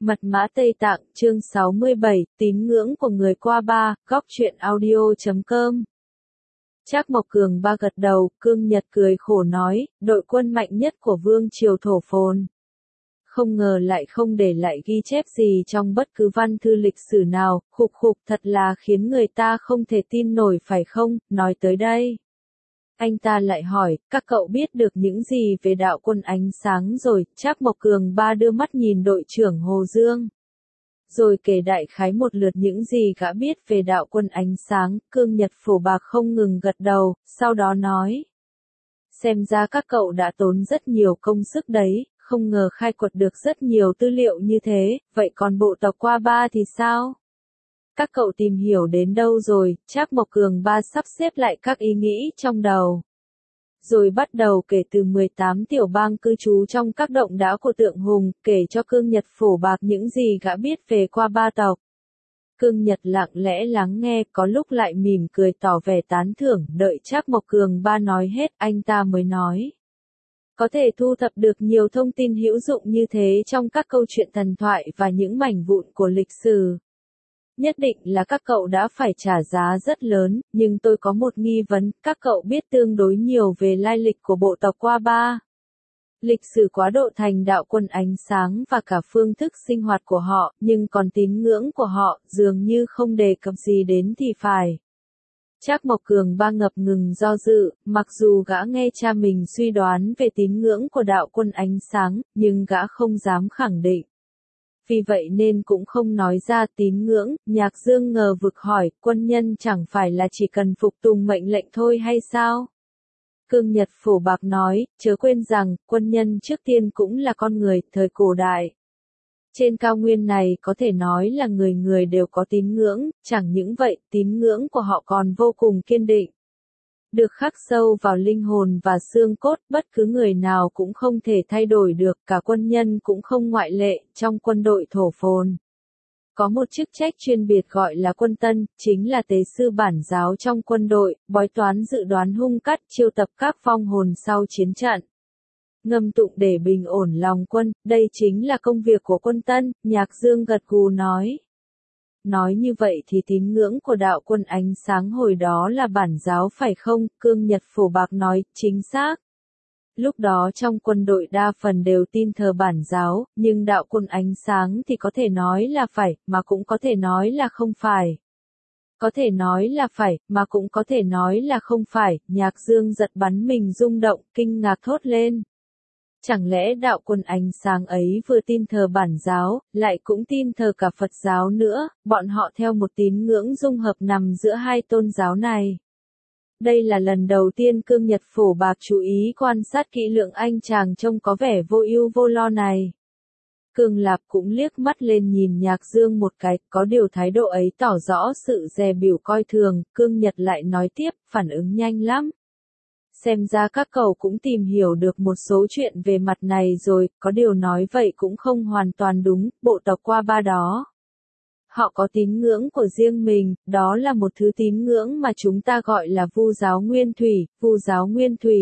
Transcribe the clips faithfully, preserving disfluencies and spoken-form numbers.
Mật mã Tây Tạng, chương sáu mươi bảy, tín ngưỡng của người qua ba, góc truyện audio chấm com. Trác Mộc Cường ba gật đầu, Cương Nhật cười khổ nói, đội quân mạnh nhất của vương triều Thổ Phồn. Không ngờ lại không để lại ghi chép gì trong bất cứ văn thư lịch sử nào, khục khục thật là khiến người ta không thể tin nổi phải không, nói tới đây. Anh ta lại hỏi, các cậu biết được những gì về đạo quân ánh sáng rồi, Trác Mộc Cường ba đưa mắt nhìn đội trưởng Hồ Dương. Rồi kể đại khái một lượt những gì gã biết về đạo quân ánh sáng, Cương Nhật Phổ Bạc không ngừng gật đầu, sau đó nói. Xem ra các cậu đã tốn rất nhiều công sức đấy, không ngờ khai quật được rất nhiều tư liệu như thế, vậy còn bộ tộc qua ba thì sao? Các cậu tìm hiểu đến đâu rồi? Trác Mộc Cường ba sắp xếp lại các ý nghĩ trong đầu. Rồi bắt đầu kể từ mười tám tiểu bang cư trú trong các động đá của Tượng Hùng, kể cho Cương Nhật Phổ Bạc những gì gã biết về qua ba tộc. Cương Nhật lặng lẽ lắng nghe, có lúc lại mỉm cười tỏ vẻ tán thưởng, đợi Trác Mộc Cường ba nói hết, anh ta mới nói. Có thể thu thập được nhiều thông tin hữu dụng như thế trong các câu chuyện thần thoại và những mảnh vụn của lịch sử. Nhất định là các cậu đã phải trả giá rất lớn, nhưng tôi có một nghi vấn, các cậu biết tương đối nhiều về lai lịch của bộ tộc qua ba. Lịch sử quá độ thành đạo quân ánh sáng và cả phương thức sinh hoạt của họ, nhưng còn tín ngưỡng của họ, dường như không đề cập gì đến thì phải. Trác Mộc Cường ba ngập ngừng do dự, mặc dù gã nghe cha mình suy đoán về tín ngưỡng của đạo quân ánh sáng, nhưng gã không dám khẳng định. Vì vậy nên cũng không nói ra tín ngưỡng, Nhạc Dương ngờ vực hỏi, quân nhân chẳng phải là chỉ cần phục tùng mệnh lệnh thôi hay sao? Cương Nhật Phổ Bạc nói, chớ quên rằng, quân nhân trước tiên cũng là con người, thời cổ đại. Trên cao nguyên này có thể nói là người người đều có tín ngưỡng, chẳng những vậy, tín ngưỡng của họ còn vô cùng kiên định. Được khắc sâu vào linh hồn và xương cốt, bất cứ người nào cũng không thể thay đổi được, cả quân nhân cũng không ngoại lệ, trong quân đội Thổ Phồn. Có một chức trách chuyên biệt gọi là quân tân, chính là tế sư bản giáo trong quân đội, bói toán dự đoán hung cắt, chiêu tập các vong hồn sau chiến trận. Ngâm tụng để bình ổn lòng quân, đây chính là công việc của quân tân, Nhạc Dương gật gù nói. Nói như vậy thì tín ngưỡng của đạo quân ánh sáng hồi đó là bản giáo phải không? Cương Nhật Phổ Bạc nói, chính xác. Lúc đó trong quân đội đa phần đều tin thờ bản giáo, nhưng đạo quân ánh sáng thì có thể nói là phải, mà cũng có thể nói là không phải. Có thể nói là phải, mà cũng có thể nói là không phải, Nhạc Dương giật bắn mình rung động, kinh ngạc thốt lên. Chẳng lẽ đạo quân ánh sáng ấy vừa tin thờ bản giáo, lại cũng tin thờ cả Phật giáo nữa, bọn họ theo một tín ngưỡng dung hợp nằm giữa hai tôn giáo này. Đây là lần đầu tiên Cương Nhật Phổ Bạc chú ý quan sát kỹ lưỡng anh chàng trông có vẻ vô ưu vô lo này. Cương Lạp cũng liếc mắt lên nhìn Nhạc Dương một cái, có điều thái độ ấy tỏ rõ sự dè bỉu coi thường, Cương Nhật lại nói tiếp, phản ứng nhanh lắm. Xem ra các cậu cũng tìm hiểu được một số chuyện về mặt này rồi, có điều nói vậy cũng không hoàn toàn đúng, bộ tộc qua ba đó. Họ có tín ngưỡng của riêng mình, đó là một thứ tín ngưỡng mà chúng ta gọi là Vu giáo Nguyên Thủy, Vu giáo Nguyên Thủy.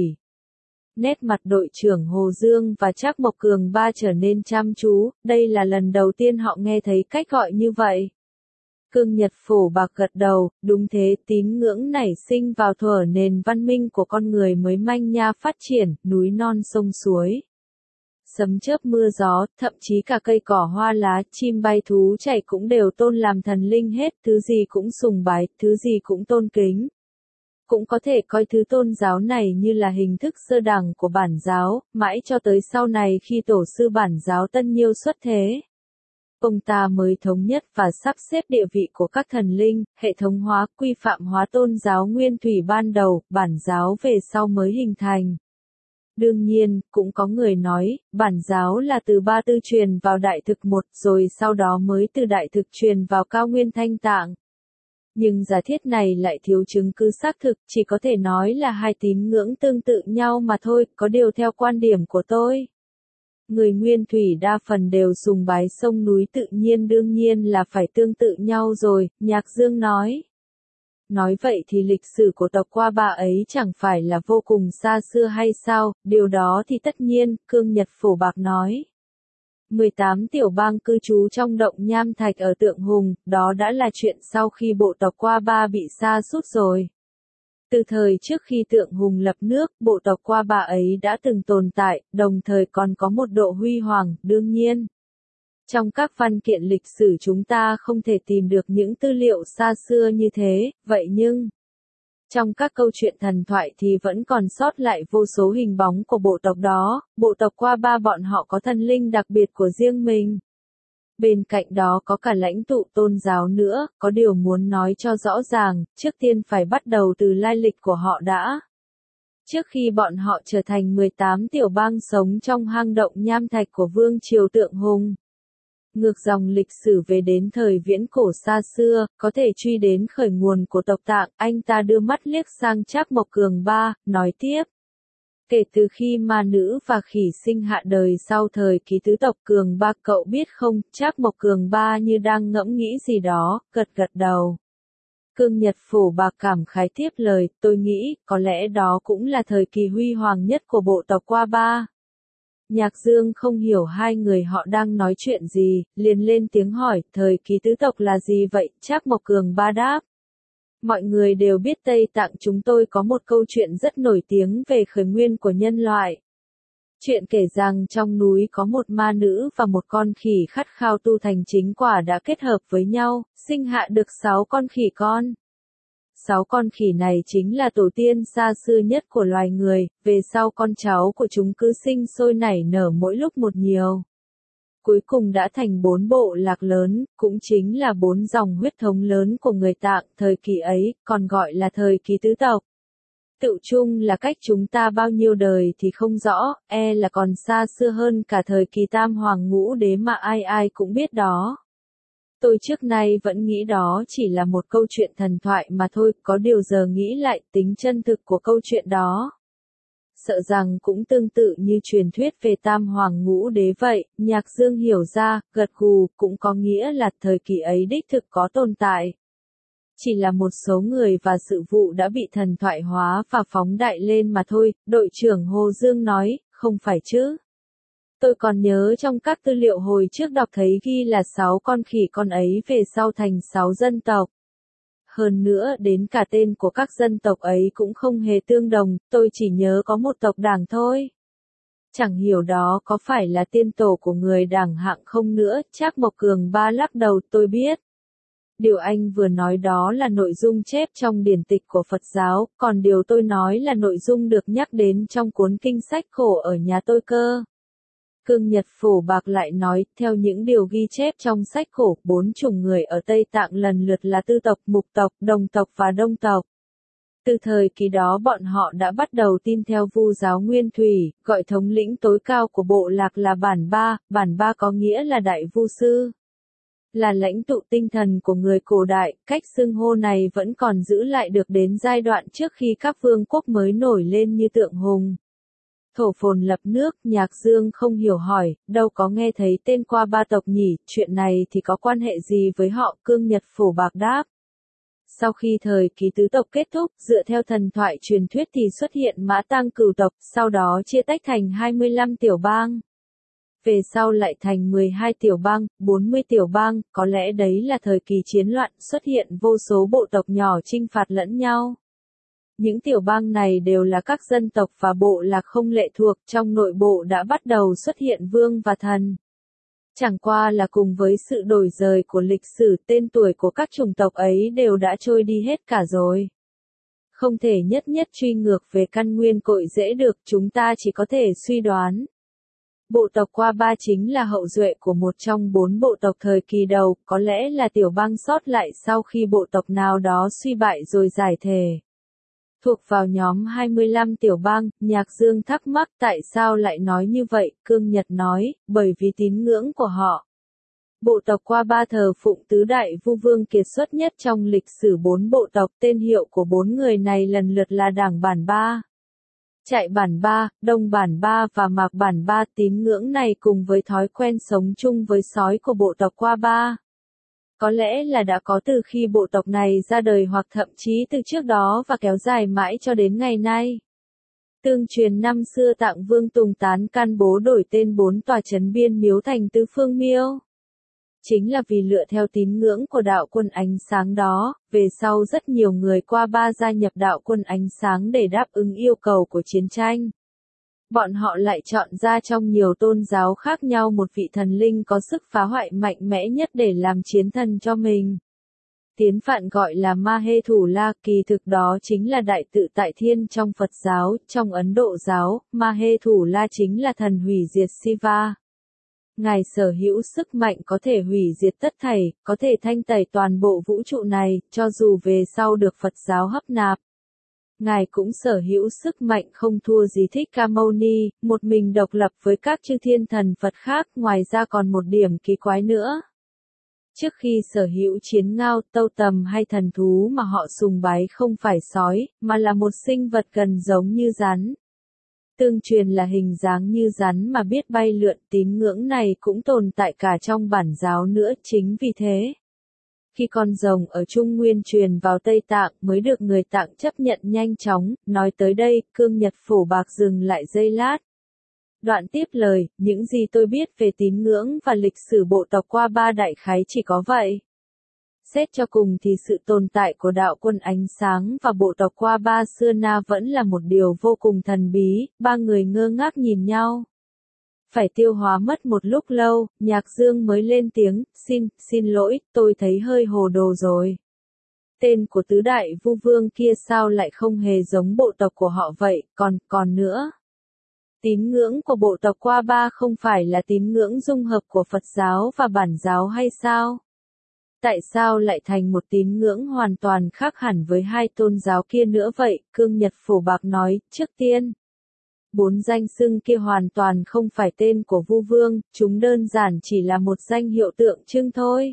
Nét mặt đội trưởng Hồ Dương và Trác Mộc Cường ba trở nên chăm chú, đây là lần đầu tiên họ nghe thấy cách gọi như vậy. Cương Nhật Phổ Bạc gật đầu, đúng thế, tín ngưỡng nảy sinh vào thuở nền văn minh của con người mới manh nha phát triển, núi non sông suối. Sấm chớp mưa gió, thậm chí cả cây cỏ hoa lá, chim bay thú chạy cũng đều tôn làm thần linh hết, thứ gì cũng sùng bái, thứ gì cũng tôn kính. Cũng có thể coi thứ tôn giáo này như là hình thức sơ đẳng của bản giáo, mãi cho tới sau này khi tổ sư bản giáo Tân Nhiêu xuất thế. Ông ta mới thống nhất và sắp xếp địa vị của các thần linh, hệ thống hóa, quy phạm hóa tôn giáo Nguyên Thủy ban đầu, bản giáo về sau mới hình thành. Đương nhiên, cũng có người nói, bản giáo là từ ba tư truyền vào đại thực một, rồi sau đó mới từ đại thực truyền vào cao nguyên thanh tạng. Nhưng giả thiết này lại thiếu chứng cứ xác thực, chỉ có thể nói là hai tín ngưỡng tương tự nhau mà thôi, có điều theo quan điểm của tôi. Người Nguyên Thủy đa phần đều sùng bái sông núi tự nhiên đương nhiên là phải tương tự nhau rồi, Nhạc Dương nói. Nói vậy thì lịch sử của tộc qua ba ấy chẳng phải là vô cùng xa xưa hay sao, điều đó thì tất nhiên, Cương Nhật Phổ Bạc nói. mười tám tiểu bang cư trú trong động nham thạch ở Tượng Hùng, đó đã là chuyện sau khi bộ tộc Qua Ba bị sa sút rồi. Từ thời trước khi Tượng Hùng lập nước, bộ tộc Qua Ba ấy đã từng tồn tại, đồng thời còn có một độ huy hoàng, đương nhiên. Trong các văn kiện lịch sử chúng ta không thể tìm được những tư liệu xa xưa như thế, vậy nhưng trong các câu chuyện thần thoại thì vẫn còn sót lại vô số hình bóng của bộ tộc đó, bộ tộc Qua Ba bọn họ có thần linh đặc biệt của riêng mình. Bên cạnh đó có cả lãnh tụ tôn giáo nữa, có điều muốn nói cho rõ ràng, trước tiên phải bắt đầu từ lai lịch của họ đã. Trước khi bọn họ trở thành mười tám tiểu bang sống trong hang động nham thạch của vương triều Tượng Hùng. Ngược dòng lịch sử về đến thời viễn cổ xa xưa, có thể truy đến khởi nguồn của tộc Tạng, anh ta đưa mắt liếc sang Trác Mộc Cường Ba, nói tiếp. Kể từ khi ma nữ và khỉ sinh hạ đời sau thời kỳ tứ tộc Cường Ba, cậu biết không, Trác Mộc Cường Ba như đang ngẫm nghĩ gì đó, gật gật đầu. Cương Nhật Phổ Bạc cảm khái tiếp lời, tôi nghĩ, có lẽ đó cũng là thời kỳ huy hoàng nhất của bộ tộc Qua Ba. Nhạc Dương không hiểu hai người họ đang nói chuyện gì, liền lên tiếng hỏi, thời kỳ tứ tộc là gì vậy, Trác Mộc Cường Ba đáp. Mọi người đều biết Tây Tạng chúng tôi có một câu chuyện rất nổi tiếng về khởi nguyên của nhân loại. Chuyện kể rằng trong núi có một ma nữ và một con khỉ khát khao tu thành chính quả đã kết hợp với nhau, sinh hạ được sáu con khỉ con. Sáu con khỉ này chính là tổ tiên xa xưa nhất của loài người, về sau con cháu của chúng cứ sinh sôi nảy nở mỗi lúc một nhiều. Cuối cùng đã thành bốn bộ lạc lớn, cũng chính là bốn dòng huyết thống lớn của người Tạng, thời kỳ ấy, còn gọi là thời kỳ tứ tộc. Tự chung là cách chúng ta bao nhiêu đời thì không rõ, e là còn xa xưa hơn cả thời kỳ tam hoàng ngũ đế mà ai ai cũng biết đó. Tôi trước nay vẫn nghĩ đó chỉ là một câu chuyện thần thoại mà thôi, có điều giờ nghĩ lại tính chân thực của câu chuyện đó. Sợ rằng cũng tương tự như truyền thuyết về tam hoàng ngũ đế vậy, Nhạc Dương hiểu ra, gật gù, cũng có nghĩa là thời kỳ ấy đích thực có tồn tại. Chỉ là một số người và sự vụ đã bị thần thoại hóa và phóng đại lên mà thôi, đội trưởng Hồ Dương nói, không phải chứ. Tôi còn nhớ trong các tư liệu hồi trước đọc thấy ghi là sáu con khỉ con ấy về sau thành sáu dân tộc. Hơn nữa đến cả tên của các dân tộc ấy cũng không hề tương đồng, tôi chỉ nhớ có một tộc Đảng thôi. Chẳng hiểu đó có phải là tiên tổ của người Đảng hạng không nữa, Trác Mộc Cường Ba lắc đầu, tôi biết. Điều anh vừa nói đó là nội dung chép trong điển tịch của Phật giáo, còn điều tôi nói là nội dung được nhắc đến trong cuốn kinh sách khổ ở nhà tôi cơ. Cương Nhật Phổ Bạc lại nói, theo những điều ghi chép trong sách khổ, bốn chủng người ở Tây Tạng lần lượt là tư tộc, mục tộc, đồng tộc và đông tộc. Từ thời kỳ đó bọn họ đã bắt đầu tin theo Vu giáo Nguyên Thủy, gọi thống lĩnh tối cao của bộ lạc là Bản Ba, Bản Ba có nghĩa là Đại Vu Sư. Là lãnh tụ tinh thần của người cổ đại, cách xưng hô này vẫn còn giữ lại được đến giai đoạn trước khi các vương quốc mới nổi lên như Tượng Hùng. Thổ phồn lập nước, Nhạc Dương không hiểu hỏi, đâu có nghe thấy tên Qua Ba tộc nhỉ, chuyện này thì có quan hệ gì với họ, Cương Nhật Phổ Bạc đáp. Sau khi thời kỳ tứ tộc kết thúc, dựa theo thần thoại truyền thuyết thì xuất hiện Mã Tang cửu tộc, sau đó chia tách thành hai mươi lăm tiểu bang. Về sau lại thành mười hai tiểu bang, bốn mươi tiểu bang, có lẽ đấy là thời kỳ chiến loạn, xuất hiện vô số bộ tộc nhỏ chinh phạt lẫn nhau. Những tiểu bang này đều là các dân tộc và bộ lạc không lệ thuộc, trong nội bộ đã bắt đầu xuất hiện vương và thần. Chẳng qua là cùng với sự đổi dời của lịch sử, tên tuổi của các chủng tộc ấy đều đã trôi đi hết cả rồi. Không thể nhất nhất truy ngược về căn nguyên cội rễ được, chúng ta chỉ có thể suy đoán. Bộ tộc Qua Ba chính là hậu duệ của một trong bốn bộ tộc thời kỳ đầu, có lẽ là tiểu bang sót lại sau khi bộ tộc nào đó suy bại rồi giải thể. Thuộc vào nhóm hai mươi lăm tiểu bang, Nhạc Dương thắc mắc tại sao lại nói như vậy, Cương Nhật nói, bởi vì tín ngưỡng của họ. Bộ tộc Qua Ba thờ phụng tứ đại vu vương kiệt xuất nhất trong lịch sử bốn bộ tộc, tên hiệu của bốn người này lần lượt là Đảng Bản Ba, Chạy Bản Ba, Đông Bản Ba và Mạc Bản Ba. Tín ngưỡng này cùng với thói quen sống chung với sói của bộ tộc Qua Ba. Có lẽ là đã có từ khi bộ tộc này ra đời hoặc thậm chí từ trước đó và kéo dài mãi cho đến ngày nay. Tương truyền năm xưa Tạng Vương Tùng Tán can bố đổi tên bốn tòa trấn biên miếu thành Tứ Phương Miêu. Chính là vì lựa theo tín ngưỡng của đạo quân ánh sáng đó, về sau rất nhiều người qua ba gia nhập đạo quân ánh sáng để đáp ứng yêu cầu của chiến tranh. Bọn họ lại chọn ra trong nhiều tôn giáo khác nhau một vị thần linh có sức phá hoại mạnh mẽ nhất để làm chiến thần cho mình. Tiến phạn gọi là Mahe Thủ La, kỳ thực đó chính là đại tự tại thiên trong Phật giáo, trong Ấn Độ giáo, Mahe Thủ La chính là thần hủy diệt Shiva. Ngài sở hữu sức mạnh có thể hủy diệt tất thảy, có thể thanh tẩy toàn bộ vũ trụ này, cho dù về sau được Phật giáo hấp nạp. Ngài cũng sở hữu sức mạnh không thua gì Thích Ca Mâu Ni, một mình độc lập với các chư thiên thần Phật khác, ngoài ra còn một điểm kỳ quái nữa. Trước khi sở hữu chiến ngao, tâu tầm hay thần thú mà họ sùng bái không phải sói, mà là một sinh vật gần giống như rắn. Tương truyền là hình dáng như rắn mà biết bay lượn, tín ngưỡng này cũng tồn tại cả trong bản giáo nữa, chính vì thế. Khi con rồng ở Trung Nguyên truyền vào Tây Tạng mới được người Tạng chấp nhận nhanh chóng, nói tới đây, Cương Nhật Phổ Bạc dừng lại giây lát. Đoạn tiếp lời, những gì tôi biết về tín ngưỡng và lịch sử bộ tộc qua ba đại khái chỉ có vậy. Xét cho cùng thì sự tồn tại của đạo quân ánh sáng và bộ tộc qua ba xưa na vẫn là một điều vô cùng thần bí, ba người ngơ ngác nhìn nhau. Phải tiêu hóa mất một lúc lâu, Nhạc Dương mới lên tiếng, xin, xin lỗi, tôi thấy hơi hồ đồ rồi. Tên của tứ đại vu vương kia sao lại không hề giống bộ tộc của họ vậy, còn, còn nữa. Tín ngưỡng của bộ tộc qua ba không phải là tín ngưỡng dung hợp của Phật giáo và bản giáo hay sao? Tại sao lại thành một tín ngưỡng hoàn toàn khác hẳn với hai tôn giáo kia nữa vậy? Cương Nhật Phổ Bạc nói, trước tiên. Bốn danh xưng kia hoàn toàn không phải tên của vu vương, chúng đơn giản chỉ là một danh hiệu tượng trưng thôi.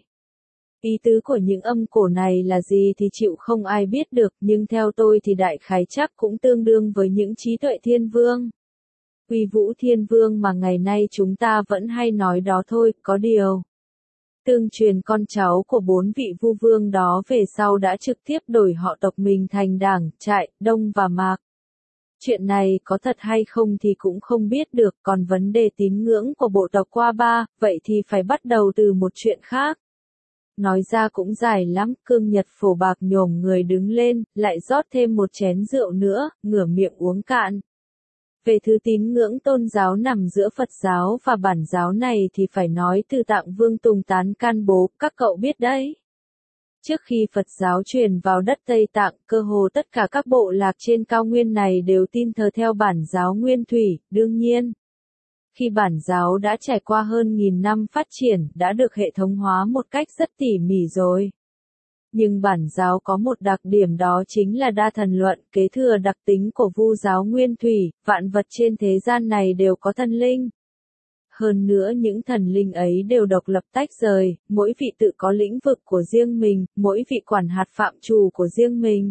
Ý tứ của những âm cổ này là gì thì chịu không ai biết được, nhưng theo tôi thì đại khái chắc cũng tương đương với những trí tuệ thiên vương. Uy vũ thiên vương mà ngày nay chúng ta vẫn hay nói đó thôi, có điều. Tương truyền con cháu của bốn vị vu vương đó về sau đã trực tiếp đổi họ tộc mình thành Đảng, Trại, Đông và Mạc. Chuyện này có thật hay không thì cũng không biết được, còn vấn đề tín ngưỡng của bộ tộc qua ba, vậy thì phải bắt đầu từ một chuyện khác. Nói ra cũng dài lắm, Cương Nhật Phổ Bạc nhổm người đứng lên, lại rót thêm một chén rượu nữa, ngửa miệng uống cạn. Về thứ tín ngưỡng tôn giáo nằm giữa Phật giáo và bản giáo này thì phải nói từ Tạng Vương Tùng Tán can bố, các cậu biết đấy. Trước khi Phật giáo truyền vào đất Tây Tạng, cơ hồ tất cả các bộ lạc trên cao nguyên này đều tin thờ theo bản giáo Nguyên Thủy, đương nhiên. Khi bản giáo đã trải qua hơn nghìn năm phát triển, đã được hệ thống hóa một cách rất tỉ mỉ rồi. Nhưng bản giáo có một đặc điểm đó chính là đa thần luận, kế thừa đặc tính của vu giáo Nguyên Thủy, vạn vật trên thế gian này đều có thần linh. Hơn nữa những thần linh ấy đều độc lập tách rời, mỗi vị tự có lĩnh vực của riêng mình, mỗi vị quản hạt phạm trù của riêng mình.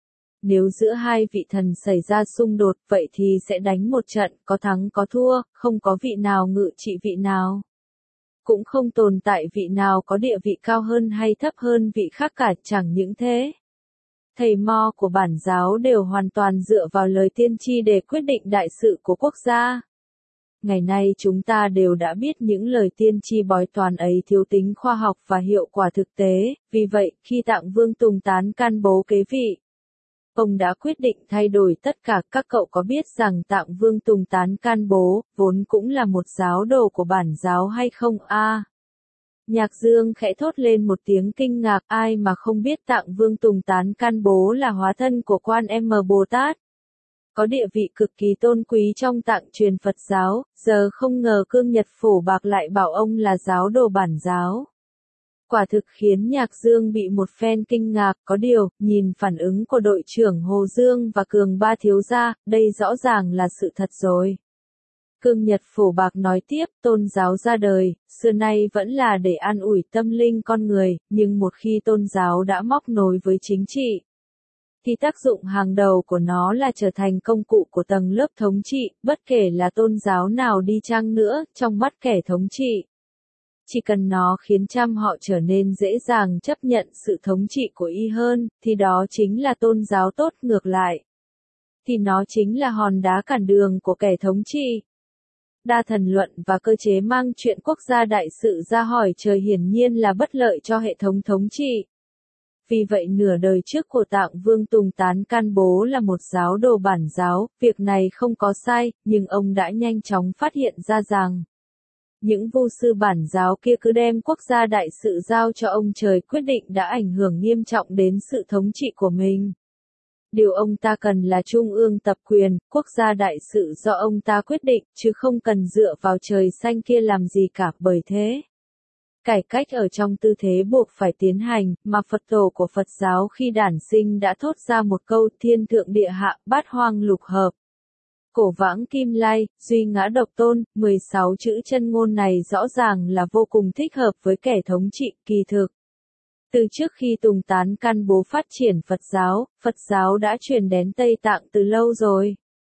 Nếu giữa hai vị thần xảy ra xung đột vậy thì sẽ đánh một trận, có thắng có thua, không có vị nào ngự trị vị nào. Cũng không tồn tại vị nào có địa vị cao hơn hay thấp hơn vị khác cả, chẳng những thế. Thầy mo của bản giáo đều hoàn toàn dựa vào lời tiên tri để quyết định đại sự của quốc gia. Ngày nay chúng ta đều đã biết những lời tiên tri bói toán ấy thiếu tính khoa học và hiệu quả thực tế, vì vậy, khi Tạng Vương Tùng Tán can bố kế vị, ông đã quyết định thay đổi tất cả. Các cậu có biết rằng Tạng Vương Tùng Tán can bố, vốn cũng là một giáo đồ của bản giáo hay không a? À, Nhạc Dương khẽ thốt lên một tiếng kinh ngạc, ai mà không biết Tạng Vương Tùng Tán can bố là hóa thân của Quan M Bồ Tát. Có địa vị cực kỳ tôn quý trong Tạng truyền Phật giáo, giờ không ngờ Cương Nhật Phổ Bạc lại bảo ông là giáo đồ bản giáo. Quả thực khiến Nhạc Dương bị một phen kinh ngạc, có điều, nhìn phản ứng của đội trưởng Hồ Dương và Cường Ba thiếu gia, đây rõ ràng là sự thật rồi. Cương Nhật Phổ Bạc nói tiếp, tôn giáo ra đời, xưa nay vẫn là để an ủi tâm linh con người, nhưng một khi tôn giáo đã móc nối với chính trị, thì tác dụng hàng đầu của nó là trở thành công cụ của tầng lớp thống trị, bất kể là tôn giáo nào đi chăng nữa, trong mắt kẻ thống trị. Chỉ cần nó khiến trăm họ trở nên dễ dàng chấp nhận sự thống trị của y hơn, thì đó chính là tôn giáo tốt. Ngược lại, thì nó chính là hòn đá cản đường của kẻ thống trị. Đa thần luận và cơ chế mang chuyện quốc gia đại sự ra hỏi trời hiển nhiên là bất lợi cho hệ thống thống trị. Vì vậy nửa đời trước của Tạng Vương Tùng Tán Can Bố là một giáo đồ bản giáo, việc này không có sai, nhưng ông đã nhanh chóng phát hiện ra rằng những vu sư bản giáo kia cứ đem quốc gia đại sự giao cho ông trời quyết định đã ảnh hưởng nghiêm trọng đến sự thống trị của mình. Điều ông ta cần là trung ương tập quyền, quốc gia đại sự do ông ta quyết định, chứ không cần dựa vào trời xanh kia làm gì cả. Bởi thế, cải cách ở trong tư thế buộc phải tiến hành, mà Phật tổ của Phật giáo khi đản sinh đã thốt ra một câu thiên thượng địa hạ, bát hoang lục hợp. Cổ vãng kim lai, duy ngã độc tôn, mười sáu chữ chân ngôn này rõ ràng là vô cùng thích hợp với kẻ thống trị, kỳ thực. Từ trước khi Tùng Tán Can Bố phát triển Phật giáo, Phật giáo đã truyền đến Tây Tạng từ lâu rồi.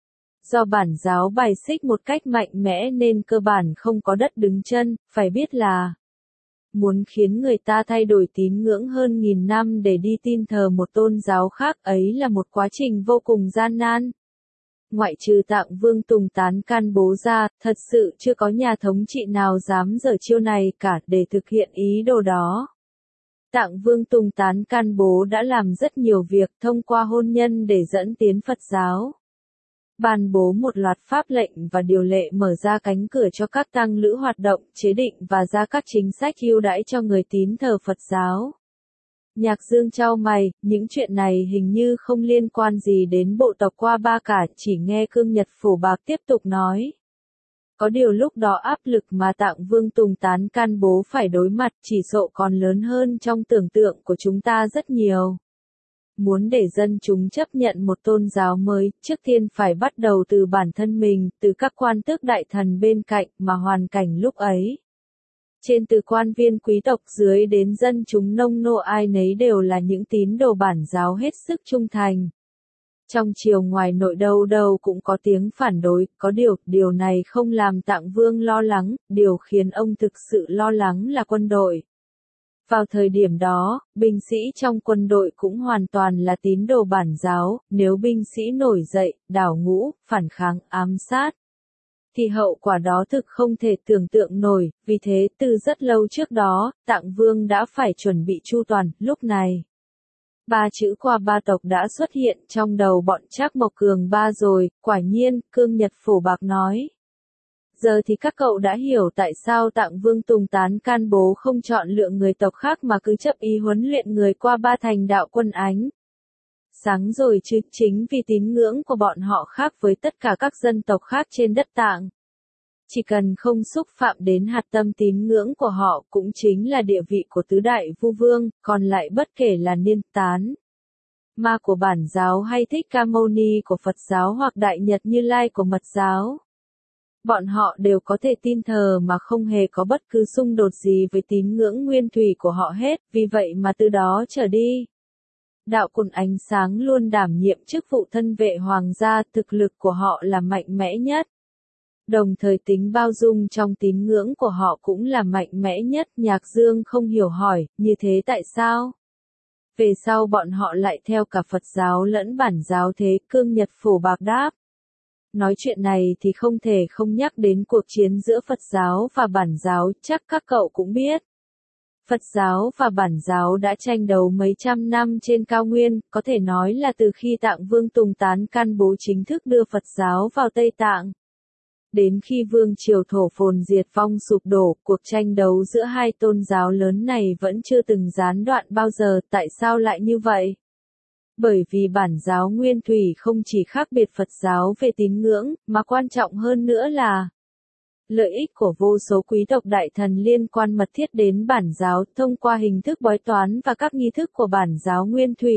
Do bản giáo bài xích một cách mạnh mẽ nên cơ bản không có đất đứng chân, phải biết là muốn khiến người ta thay đổi tín ngưỡng hơn nghìn năm để đi tin thờ một tôn giáo khác ấy là một quá trình vô cùng gian nan. Ngoại trừ Tạng Vương Tùng Tán Can Bố ra, thật sự chưa có nhà thống trị nào dám giở chiêu này cả để thực hiện ý đồ đó. Tạng Vương Tùng Tán Can Bố đã làm rất nhiều việc thông qua hôn nhân để dẫn tiến Phật giáo. Ban bố một loạt pháp lệnh và điều lệ mở ra cánh cửa cho các tăng lữ hoạt động, chế định và ra các chính sách ưu đãi cho người tín thờ Phật giáo. Nhạc Dương chau mày, những chuyện này hình như không liên quan gì đến bộ tộc Qua Ba cả, chỉ nghe Cương Nhật Phổ Bạc tiếp tục nói. Có điều lúc đó áp lực mà Tạng Vương Tùng Tán Can Bố phải đối mặt chỉ số còn lớn hơn trong tưởng tượng của chúng ta rất nhiều. Muốn để dân chúng chấp nhận một tôn giáo mới, trước tiên phải bắt đầu từ bản thân mình, từ các quan tước đại thần bên cạnh mà hoàn cảnh lúc ấy. Trên từ quan viên quý tộc dưới đến dân chúng nông nô ai nấy đều là những tín đồ bản giáo hết sức trung thành. Trong triều ngoài nội đâu đâu cũng có tiếng phản đối, có điều, điều này không làm Tạng Vương lo lắng, điều khiến ông thực sự lo lắng là quân đội. Vào thời điểm đó, binh sĩ trong quân đội cũng hoàn toàn là tín đồ bản giáo, nếu binh sĩ nổi dậy, đào ngũ, phản kháng, ám sát, thì hậu quả đó thực không thể tưởng tượng nổi, vì thế từ rất lâu trước đó, Tạng Vương đã phải chuẩn bị chu toàn, lúc này. Ba chữ Qua Ba tộc đã xuất hiện trong đầu bọn Trác Mộc Cường Ba rồi, quả nhiên, Cương Nhật Phổ Bạc nói. Giờ thì các cậu đã hiểu tại sao Tạng Vương Tùng Tán Can Bố không chọn lựa người tộc khác mà cứ chấp ý huấn luyện người Qua Ba thành đạo quân ánh. Sáng rồi chứ, chính vì tín ngưỡng của bọn họ khác với tất cả các dân tộc khác trên đất Tạng. Chỉ cần không xúc phạm đến hạt tâm tín ngưỡng của họ cũng chính là địa vị của tứ đại vu vương, còn lại bất kể là Niên Tán Ma của bản giáo hay Thích Ca Mâu Ni của Phật giáo hoặc Đại Nhật Như Lai của Mật giáo. Bọn họ đều có thể tin thờ mà không hề có bất cứ xung đột gì với tín ngưỡng nguyên thủy của họ hết, vì vậy mà từ đó trở đi. Đạo quân ánh sáng luôn đảm nhiệm chức vụ thân vệ hoàng gia, thực lực của họ là mạnh mẽ nhất. Đồng thời tính bao dung trong tín ngưỡng của họ cũng là mạnh mẽ nhất. Nhạc Dương không hiểu hỏi, như thế tại sao? Về sau bọn họ lại theo cả Phật giáo lẫn bản giáo thế? Cương Nhật Phổ Bạc đáp. Nói chuyện này thì không thể không nhắc đến cuộc chiến giữa Phật giáo và bản giáo, chắc các cậu cũng biết. Phật giáo và bản giáo đã tranh đấu mấy trăm năm trên cao nguyên, có thể nói là từ khi Tạng Vương Tùng Tán Can Bố chính thức đưa Phật giáo vào Tây Tạng. Đến khi vương triều Thổ Phồn diệt vong sụp đổ, cuộc tranh đấu giữa hai tôn giáo lớn này vẫn chưa từng gián đoạn bao giờ. Tại sao lại như vậy? Bởi vì bản giáo nguyên thủy không chỉ khác biệt Phật giáo về tín ngưỡng, mà quan trọng hơn nữa là lợi ích của vô số quý tộc đại thần liên quan mật thiết đến bản giáo thông qua hình thức bói toán và các nghi thức của bản giáo nguyên thủy.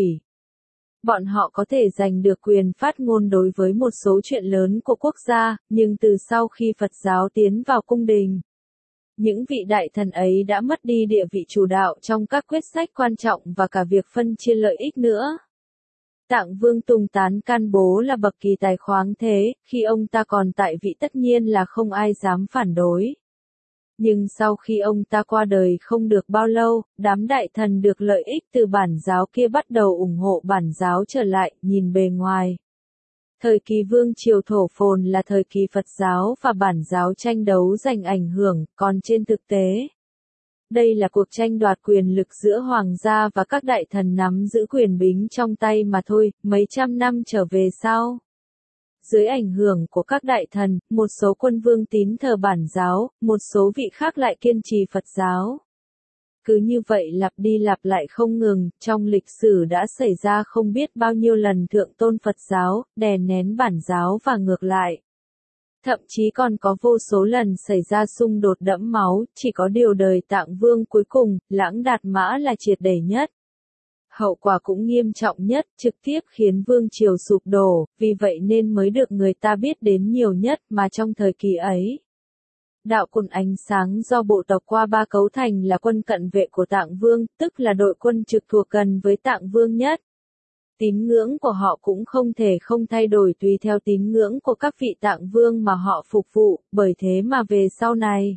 Bọn họ có thể giành được quyền phát ngôn đối với một số chuyện lớn của quốc gia, nhưng từ sau khi Phật giáo tiến vào cung đình, những vị đại thần ấy đã mất đi địa vị chủ đạo trong các quyết sách quan trọng và cả việc phân chia lợi ích nữa. Tạng Vương Tùng Tán Can Bố là bậc kỳ tài khoáng thế, khi ông ta còn tại vị tất nhiên là không ai dám phản đối. Nhưng sau khi ông ta qua đời không được bao lâu, đám đại thần được lợi ích từ bản giáo kia bắt đầu ủng hộ bản giáo trở lại, nhìn bề ngoài. Thời kỳ Vương Triều Thổ Phồn là thời kỳ Phật giáo và Bản giáo tranh đấu giành ảnh hưởng, còn trên thực tế, đây là cuộc tranh đoạt quyền lực giữa hoàng gia và các đại thần nắm giữ quyền bính trong tay mà thôi, mấy trăm năm trở về sau. Dưới ảnh hưởng của các đại thần, một số quân vương tín thờ Bản giáo, một số vị khác lại kiên trì Phật giáo. Cứ như vậy lặp đi lặp lại không ngừng, trong lịch sử đã xảy ra không biết bao nhiêu lần thượng tôn Phật giáo, đè nén Bản giáo và ngược lại. Thậm chí còn có vô số lần xảy ra xung đột đẫm máu, chỉ có điều đời Tạng Vương cuối cùng, Lãng Đạt Mã là triệt để nhất. Hậu quả cũng nghiêm trọng nhất, trực tiếp khiến Vương Triều sụp đổ, vì vậy nên mới được người ta biết đến nhiều nhất mà trong thời kỳ ấy. Đạo quân ánh sáng do bộ tộc Qua Ba cấu thành là quân cận vệ của Tạng Vương, tức là đội quân trực thuộc gần với Tạng Vương nhất. Tín ngưỡng của họ cũng không thể không thay đổi tùy theo tín ngưỡng của các vị Tạng Vương mà họ phục vụ, bởi thế mà về sau này,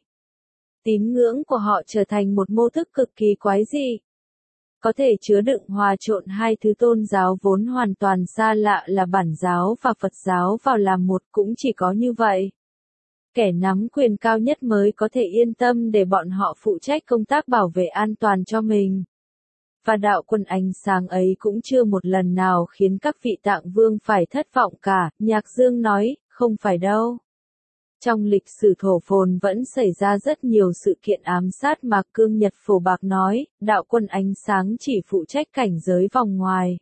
tín ngưỡng của họ trở thành một mô thức cực kỳ quái dị. Có thể chứa đựng hòa trộn hai thứ tôn giáo vốn hoàn toàn xa lạ là Bản giáo và Phật giáo vào làm một, cũng chỉ có như vậy. Kẻ nắm quyền cao nhất mới có thể yên tâm để bọn họ phụ trách công tác bảo vệ an toàn cho mình. Và đạo quân ánh sáng ấy cũng chưa một lần nào khiến các vị Tạng Vương phải thất vọng cả, Nhạc Dương nói, không phải đâu. Trong lịch sử Thổ Phồn vẫn xảy ra rất nhiều sự kiện ám sát mà Cương Nhật Phổ Bạc nói, đạo quân ánh sáng chỉ phụ trách cảnh giới vòng ngoài.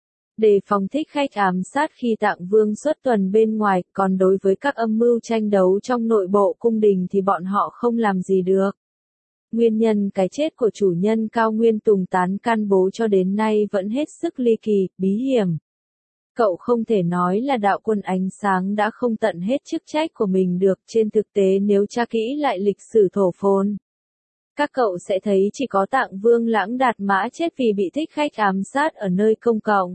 Đề phòng thích khách ám sát khi Tạng Vương xuất tuần bên ngoài, còn đối với các âm mưu tranh đấu trong nội bộ cung đình thì bọn họ không làm gì được. Nguyên nhân cái chết của chủ nhân Cao Nguyên Tùng Tán Can Bố cho đến nay vẫn hết sức ly kỳ, bí hiểm. Cậu không thể nói là đạo quân ánh sáng đã không tận hết chức trách của mình được, trên thực tế nếu tra kỹ lại lịch sử Thổ Phồn. Các cậu sẽ thấy chỉ có Tạng Vương Lãng Đạt Mã chết vì bị thích khách ám sát ở nơi công cộng.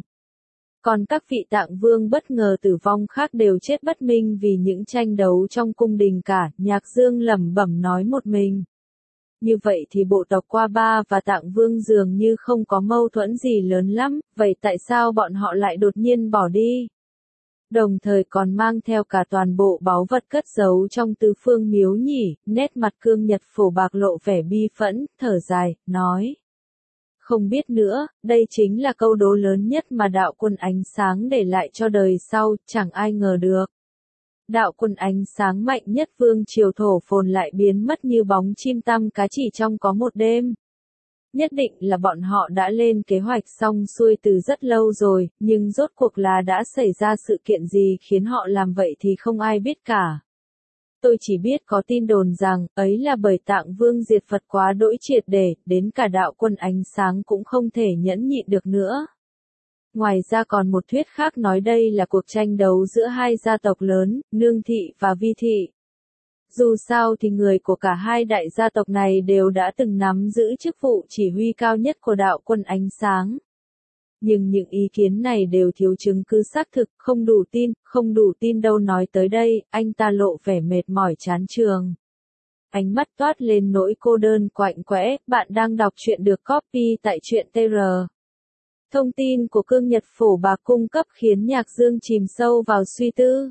Còn các vị Tạng Vương bất ngờ tử vong khác đều chết bất minh vì những tranh đấu trong cung đình cả, Nhạc Dương lẩm bẩm nói một mình. Như vậy thì bộ tộc Qua Ba và Tạng Vương dường như không có mâu thuẫn gì lớn lắm, vậy tại sao bọn họ lại đột nhiên bỏ đi? Đồng thời còn mang theo cả toàn bộ báu vật cất giấu trong tứ phương miếu nhỉ, nét mặt Cương Nhật Phổ Bạc lộ vẻ bi phẫn, thở dài, nói. Không biết nữa, đây chính là câu đố lớn nhất mà đạo quân ánh sáng để lại cho đời sau, chẳng ai ngờ được. Đạo quân ánh sáng mạnh nhất Vương Triều Thổ Phồn lại biến mất như bóng chim tăm cá chỉ trong có một đêm. Nhất định là bọn họ đã lên kế hoạch xong xuôi từ rất lâu rồi, nhưng rốt cuộc là đã xảy ra sự kiện gì khiến họ làm vậy thì không ai biết cả. Tôi chỉ biết có tin đồn rằng, ấy là bởi Tạng Vương diệt Phật quá đỗi triệt để, đến cả đạo quân ánh sáng cũng không thể nhẫn nhịn được nữa. Ngoài ra còn một thuyết khác nói đây là cuộc tranh đấu giữa hai gia tộc lớn, Nương Thị và Vi Thị. Dù sao thì người của cả hai đại gia tộc này đều đã từng nắm giữ chức vụ chỉ huy cao nhất của đạo quân ánh sáng. Nhưng những ý kiến này đều thiếu chứng cứ xác thực, không đủ tin, không đủ tin đâu. Nói tới đây, anh ta lộ vẻ mệt mỏi chán chường. Ánh mắt toát lên nỗi cô đơn quạnh quẽ, bạn đang đọc truyện được copy tại truyện tê rờ. Thông tin của Cương Nhật Phổ Bạc cung cấp khiến Nhạc Dương chìm sâu vào suy tư.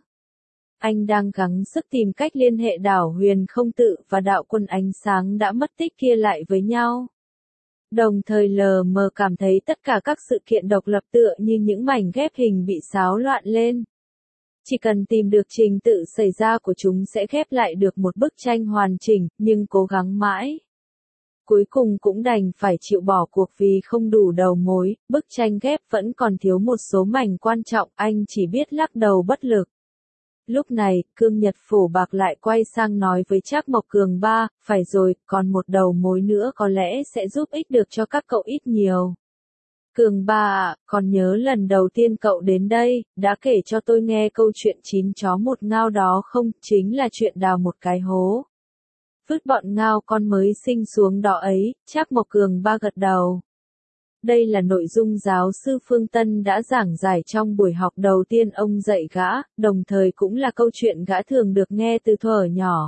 Anh đang gắng sức tìm cách liên hệ đảo Huyền Không Tự và đạo quân ánh sáng đã mất tích kia lại với nhau. Đồng thời lờ mờ cảm thấy tất cả các sự kiện độc lập tựa như những mảnh ghép hình bị xáo loạn lên. Chỉ cần tìm được trình tự xảy ra của chúng sẽ ghép lại được một bức tranh hoàn chỉnh, nhưng cố gắng mãi. Cuối cùng cũng đành phải chịu bỏ cuộc vì không đủ đầu mối, bức tranh ghép vẫn còn thiếu một số mảnh quan trọng, anh chỉ biết lắc đầu bất lực. Lúc này, Cương Nhật Phổ Bạc lại quay sang nói với Trác Mộc Cường ba, phải rồi, còn một đầu mối nữa có lẽ sẽ giúp ích được cho các cậu ít nhiều. Cường ba ạ, còn nhớ lần đầu tiên cậu đến đây, đã kể cho tôi nghe câu chuyện chín chó một ngao đó không, chính là chuyện đào một cái hố. Vứt bọn ngao con mới sinh xuống đó ấy, Trác Mộc Cường ba gật đầu. Đây là nội dung giáo sư Phương Tân đã giảng giải trong buổi học đầu tiên ông dạy gã, đồng thời cũng là câu chuyện gã thường được nghe từ thuở nhỏ.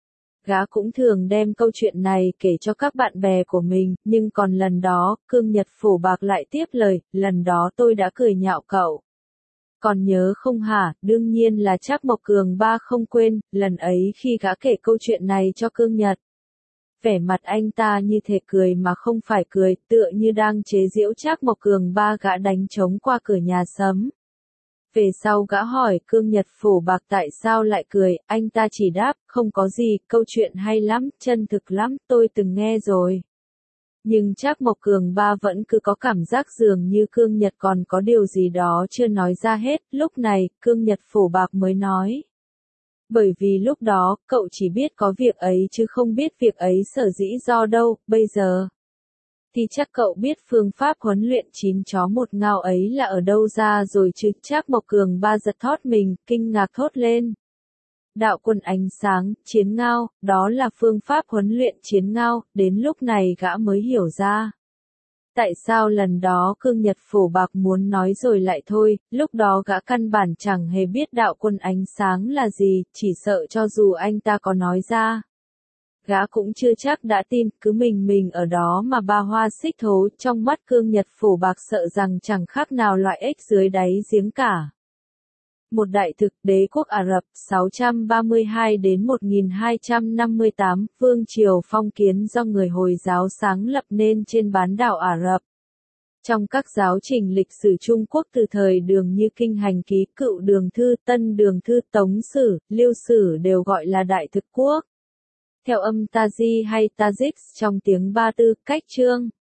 Gã cũng thường đem câu chuyện này kể cho các bạn bè của mình, nhưng còn lần đó, Cương Nhật Phổ Bạc lại tiếp lời, lần đó tôi đã cười nhạo cậu. còn nhớ không hả, đương nhiên là Trác Mộc Cường ba không quên, lần ấy khi gã kể câu chuyện này cho Cương Nhật. Vẻ mặt anh ta như thể cười mà không phải cười, tựa như đang chế giễu Trác Mộc Cường ba gã đánh trống qua cửa nhà sấm. Về sau gã hỏi Cương Nhật phổ bạc tại sao lại cười, anh ta chỉ đáp, không có gì, câu chuyện hay lắm, chân thực lắm, tôi từng nghe rồi. Nhưng Trác Mộc Cường ba vẫn cứ có cảm giác dường như Cương Nhật còn có điều gì đó chưa nói ra hết, lúc này, Cương Nhật phổ bạc mới nói. Bởi vì lúc đó, cậu chỉ biết có việc ấy chứ không biết việc ấy sở dĩ do đâu, bây giờ. Thì chắc cậu biết phương pháp huấn luyện chín chó một ngao ấy là ở đâu ra rồi chứ. Trác Mộc Cường ba giật thót mình, kinh ngạc thốt lên. Đạo quân ánh sáng, chiến ngao, đó là phương pháp huấn luyện chiến ngao, đến lúc này gã mới hiểu ra. Tại sao lần đó Cương Nhật phổ bạc muốn nói rồi lại thôi, lúc đó gã căn bản chẳng hề biết đạo quân ánh sáng là gì, chỉ sợ cho dù anh ta có nói ra. Gã cũng chưa chắc đã tin, cứ mình mình ở đó mà ba hoa xích thố, trong mắt Cương Nhật phổ bạc sợ rằng chẳng khác nào loại ếch dưới đáy giếng cả. Một đại thực, đế quốc Ả Rập, sáu trăm ba mươi hai đến một nghìn hai trăm năm mươi tám, vương triều phong kiến do người Hồi giáo sáng lập nên trên bán đảo Ả Rập. Trong các giáo trình lịch sử Trung Quốc từ thời Đường như Kinh Hành Ký, Cựu Đường Thư, Tân Đường Thư, Tống Sử, Liêu Sử đều gọi là đại thực quốc. Theo âm Taji hay Tajik trong tiếng Ba Tư, cách chương.